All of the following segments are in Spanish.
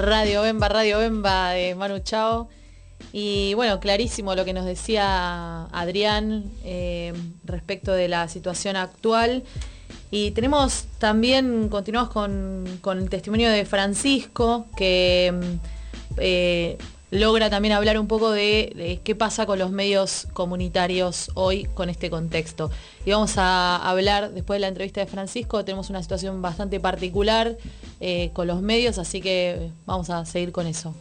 Radio Bemba de Manu Chao. Y bueno, clarísimo lo que nos decía Adrián respecto de la situación actual. Y tenemos también, continuamos con el testimonio de Francisco, que logra también hablar un poco de qué pasa con los medios comunitarios hoy con este contexto. Y vamos a hablar, después de la entrevista de Francisco, tenemos una situación bastante particular con los medios, así que vamos a seguir con eso.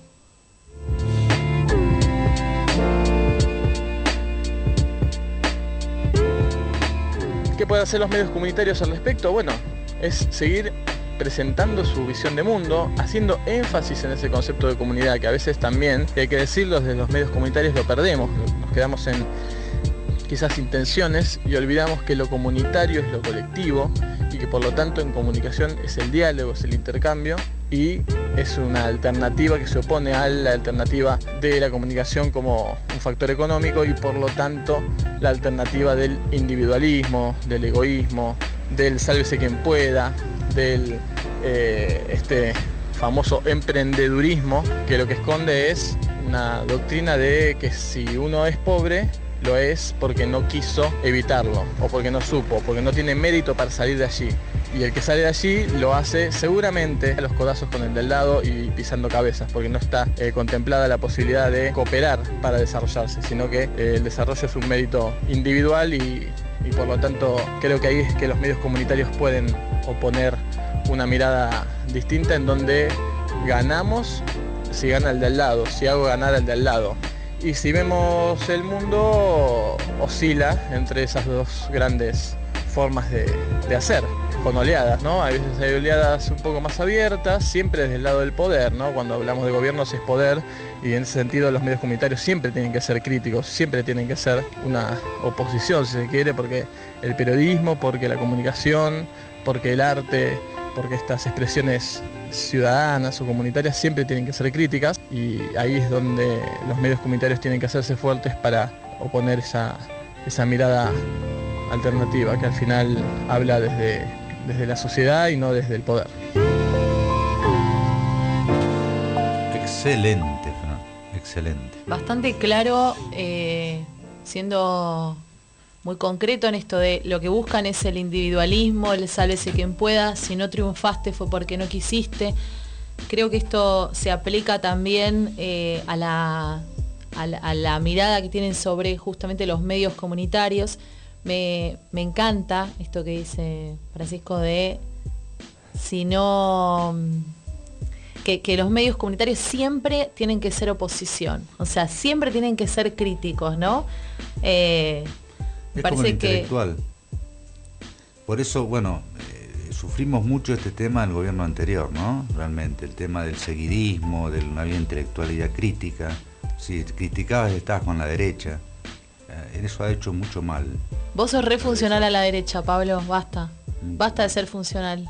¿Qué pueden hacer los medios comunitarios al respecto? Bueno, es seguir presentando su visión de mundo, haciendo énfasis en ese concepto de comunidad, que a veces también, y hay que decirlo, desde los medios comunitarios lo perdemos, nos quedamos en quizás intenciones y olvidamos que lo comunitario es lo colectivo y que por lo tanto en comunicación es el diálogo, es el intercambio y es una alternativa que se opone a la alternativa de la comunicación como un factor económico y por lo tanto la alternativa del individualismo, del egoísmo, del sálvese quien pueda, del famoso emprendedurismo, que lo que esconde es una doctrina de que si uno es pobre, lo es porque no quiso evitarlo, o porque no supo, porque no tiene mérito para salir de allí. Y el que sale de allí lo hace seguramente a los codazos con el del lado y pisando cabezas, porque no está contemplada la posibilidad de cooperar para desarrollarse, sino que el desarrollo es un mérito individual y por lo tanto creo que ahí es que los medios comunitarios pueden oponer una mirada distinta en donde ganamos si gana el de al lado, si hago ganar al de al lado. Y si vemos el mundo, oscila entre esas dos grandes formas de hacer, con oleadas, ¿no? A veces hay oleadas un poco más abiertas, siempre desde el lado del poder, ¿no? Cuando hablamos de gobiernos es poder, y en ese sentido los medios comunitarios siempre tienen que ser críticos, siempre tienen que ser una oposición, si se quiere, porque el periodismo, porque la comunicación, porque el arte, porque estas expresiones ciudadanas o comunitarias siempre tienen que ser críticas y ahí es donde los medios comunitarios tienen que hacerse fuertes para oponer esa mirada alternativa que al final habla desde la sociedad y no desde el poder. Excelente, Fran, excelente. Bastante claro, siendo muy concreto en esto de lo que buscan es el individualismo, el sálvese quien pueda, si no triunfaste fue porque no quisiste. Creo que esto se aplica también a la mirada que tienen sobre justamente los medios comunitarios. Me encanta esto que dice Francisco de si no que los medios comunitarios siempre tienen que ser oposición, o sea, siempre tienen que ser críticos, ¿no? Es como el intelectual. Por eso, bueno, sufrimos mucho este tema del gobierno anterior, ¿no? Realmente, el tema del seguidismo, de una intelectualidad crítica. Si criticabas, estabas con la derecha. Eso ha hecho mucho mal. Vos sos re funcional a la derecha, Pablo, basta. Basta de ser funcional.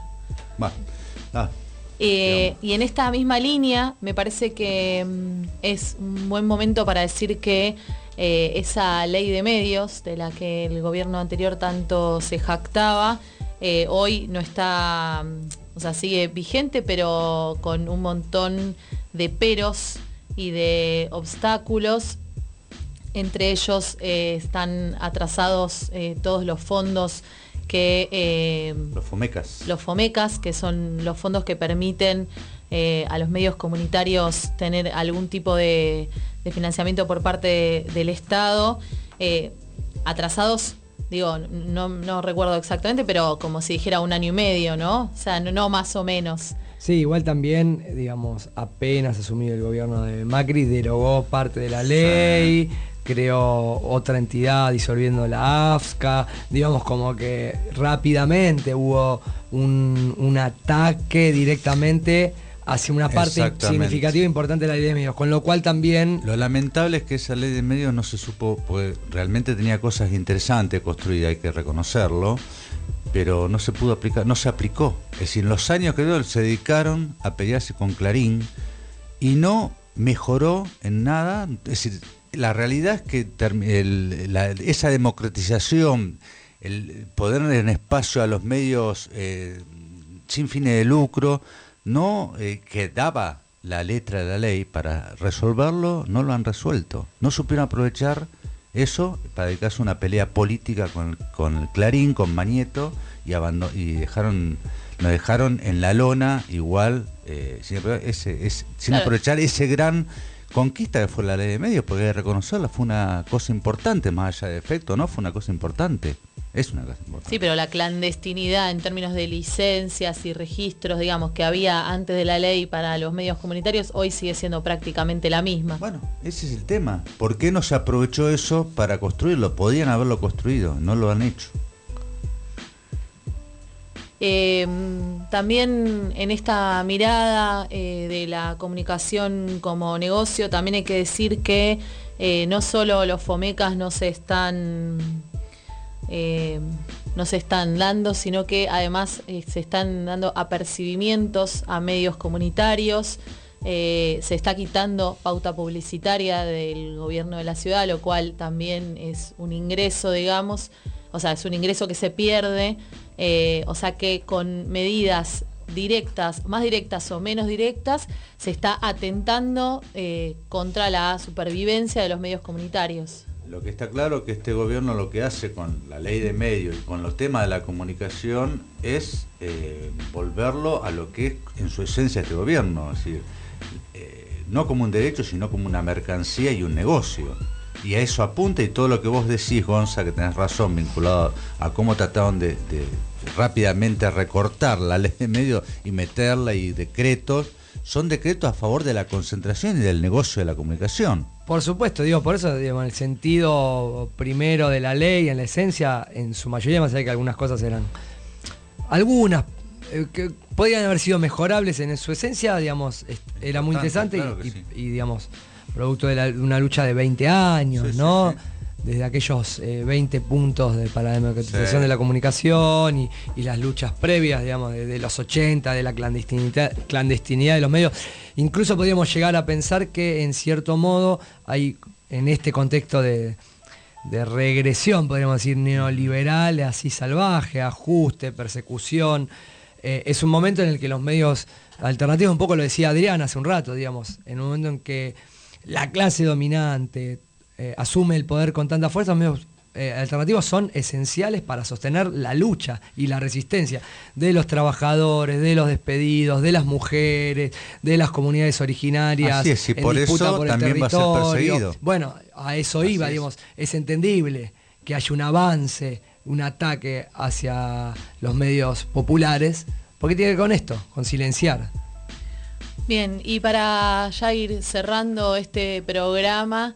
Y en esta misma línea, me parece que es un buen momento para decir que esa ley de medios de la que el gobierno anterior tanto se jactaba, hoy no está, o sea, sigue vigente, pero con un montón de peros y de obstáculos. Entre ellos están atrasados todos los fondos que... Los FOMECAS, que son los fondos que permiten a los medios comunitarios tener algún tipo de financiamiento por parte del Estado. Atrasados, digo, no recuerdo exactamente, pero como si dijera 1 año y medio, ¿no? O sea, no más o menos. Sí, igual también, digamos, apenas asumió el gobierno de Macri, derogó parte de la ley, creó otra entidad disolviendo la AFSCA, digamos como que rápidamente hubo un ataque directamente hacia una parte significativa e importante de la ley de medios, con lo cual también... Lo lamentable es que esa ley de medios no se supo, porque realmente tenía cosas interesantes construidas, hay que reconocerlo, pero no se pudo aplicar, no se aplicó. Es decir, en los años que dio se dedicaron a pelearse con Clarín y no mejoró en nada. Es decir, la realidad es que esa democratización, el poder en espacio a los medios sin fines de lucro, no quedaba la letra de la ley para resolverlo, no lo han resuelto. No supieron aprovechar eso para dedicarse a una pelea política con el Clarín, con Mañeto, y nos dejaron en la lona igual, sin aprovechar ese gran conquista que fue la ley de medios, porque hay que reconocerla, fue una cosa importante, más allá de efecto, ¿no? Fue una cosa importante. Es una cosa importante. Sí, pero la clandestinidad en términos de licencias y registros, digamos, que había antes de la ley para los medios comunitarios, hoy sigue siendo prácticamente la misma. Bueno, ese es el tema. ¿Por qué no se aprovechó eso para construirlo? Podían haberlo construido, no lo han hecho. También en esta mirada de la comunicación como negocio, también hay que decir que no solo los fomecas no se están dando, sino que además se están dando apercibimientos a medios comunitarios, se está quitando pauta publicitaria del gobierno de la ciudad, lo cual también es un ingreso, digamos, o sea, es un ingreso que se pierde, o sea que con medidas directas, más directas o menos directas, se está atentando contra la supervivencia de los medios comunitarios. Lo que está claro que este gobierno lo que hace con la ley de medios y con los temas de la comunicación es volverlo a lo que es en su esencia este gobierno, es decir, no como un derecho, sino como una mercancía y un negocio. Y a eso apunta, y todo lo que vos decís, Gonza, que tenés razón, vinculado a cómo trataron de rápidamente recortar la ley de medios y meterla, y decretos, son decretos a favor de la concentración y del negocio de la comunicación. Por supuesto, por eso, en el sentido primero de la ley, en la esencia, en su mayoría, más allá de que algunas cosas eran... Algunas que podían haber sido mejorables, en su esencia, digamos, era muy interesante, claro, y digamos, producto de una lucha de 20 años, sí, ¿no? Sí, sí. Desde aquellos 20 puntos para la democratización, sí, de la comunicación y las luchas previas, digamos, de los 80, de la clandestinidad de los medios. Incluso podríamos llegar a pensar que, en cierto modo, hay en este contexto de regresión, podríamos decir, neoliberal, así salvaje, ajuste, persecución, es un momento en el que los medios alternativos, un poco lo decía Adrián hace un rato, digamos, en un momento en que la clase dominante asume el poder con tanta fuerza, los medios alternativos son esenciales para sostener la lucha y la resistencia de los trabajadores, de los despedidos, de las mujeres, de las comunidades originarias. Así es, y por eso por también va a ser perseguido. Bueno, a eso iba, digamos, es entendible que haya un avance, un ataque hacia los medios populares, porque tiene que ver con esto, con silenciar. Bien, y para ya ir cerrando este programa,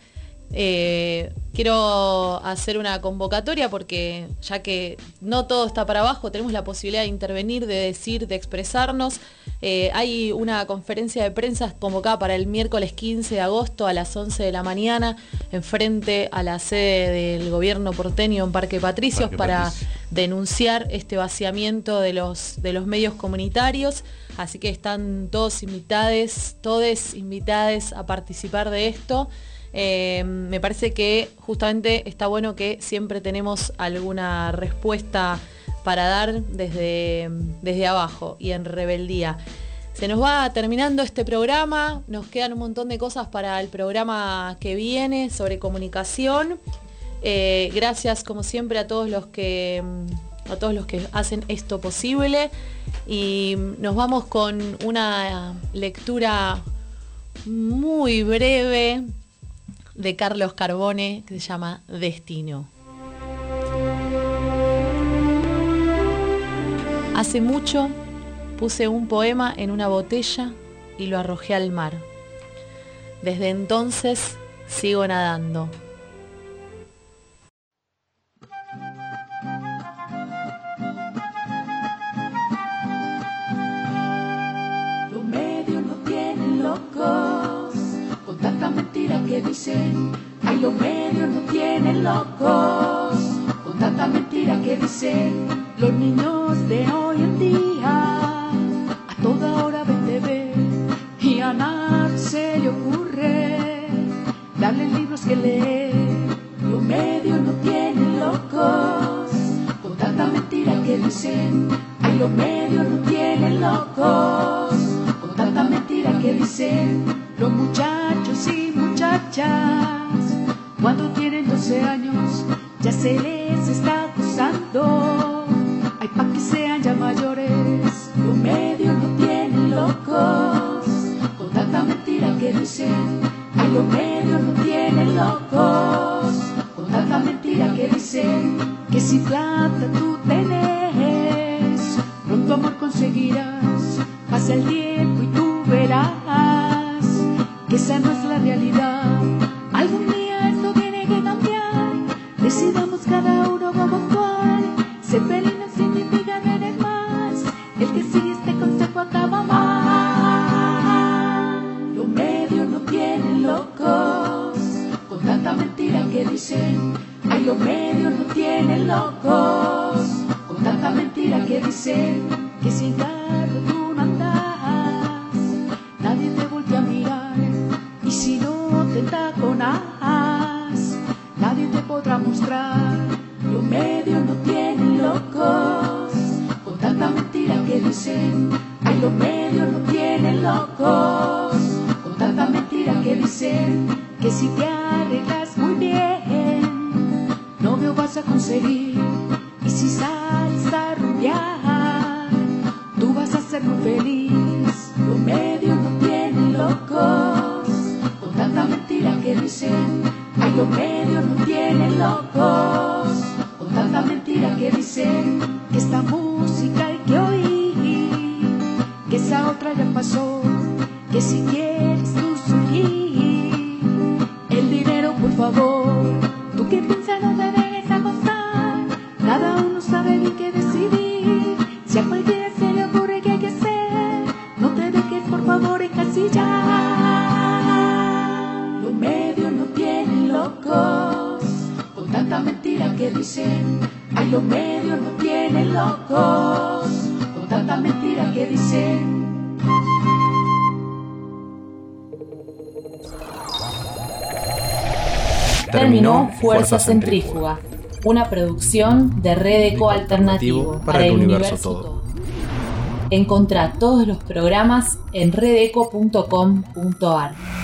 quiero hacer una convocatoria, porque ya que no todo está para abajo, tenemos la posibilidad de intervenir, de decir, de expresarnos. Hay una conferencia de prensa convocada para el miércoles 15 de agosto a las 11 de la mañana, enfrente a la sede del gobierno porteño en Parque Patricios, para denunciar este vaciamiento de los medios comunitarios. Así que están todos todes invitades a participar de esto. Me parece que justamente está bueno que siempre tenemos alguna respuesta para dar desde abajo y en rebeldía. Se nos va terminando este programa, nos quedan un montón de cosas para el programa que viene sobre comunicación. Gracias como siempre a todos los que hacen esto posible, y nos vamos con una lectura muy breve de Carlos Carbone que se llama Destino. Hace mucho puse un poema en una botella y lo arrojé al mar. Desde entonces sigo nadando. Los medios nos tienen locos con tanta mentira que dicen. Ay, los medios nos tienen locos con tanta mentira que dicen. Los niños de hoy en día a toda hora ven TV, y a nadie se le ocurre darle libros que leer. Los medios nos tienen locos con tanta mentira que dicen. Ay, los medios nos tienen locos con tanta mentira que que dicen los muchachos y muchachas. Cuando tienen 12 años ya se les está acusando. Ay, pa' que sean ya mayores, los medios no tienen locos. Con tanta mentira que dicen, ay, los medios no tienen locos. Con tanta mentira que dicen, que si plata tú tenés, pronto amor conseguirás. Pasa el tiempo y tú verás que esa no es la realidad. Algún día esto tiene que cambiar. Decidamos cada uno cómo actuar. Ser feliz no significa tener más. El que sigue este consejo acaba mal. Los medios no tienen locos. Con tanta mentira que dicen, ay, los medios no tienen locos. Con tanta mentira que dicen, que sin carro tú no andás. Nadie te voltea a mirar. Y si no te taconas, nadie te podrá mostrar. Los medios no tienen locos. Con tanta mentira que dicen, ay, los medios no tienen locos. Con tanta mentira que dicen, que si te arreglas muy bien, novio vas a conseguir. Y si sales a rumbear, tú vas a ser muy feliz. Los medios no tienen locos. Con tanta mentira que dicen, ay, los medios no tienen locos. Con tanta mentira que dicen, que esta música hay que oír, que esa otra ya pasó, que si quieres tú surgir. El dinero, por favor, tú que piensas no te dejes acostar. Cada uno sabe bien qué decidir. Si a cualquiera se le ocurre qué hay que hacer, no te dejes por favor encasillar. Los medios no tienen locos. Con tanta mentira que dicen, ay, los medios no tienen locos. Con tanta mentira que dicen. Terminó Fuerza Centrífuga, una producción de Red Eco Alternativo para el universo todo. Encontrá todos los programas en redeco.com.ar.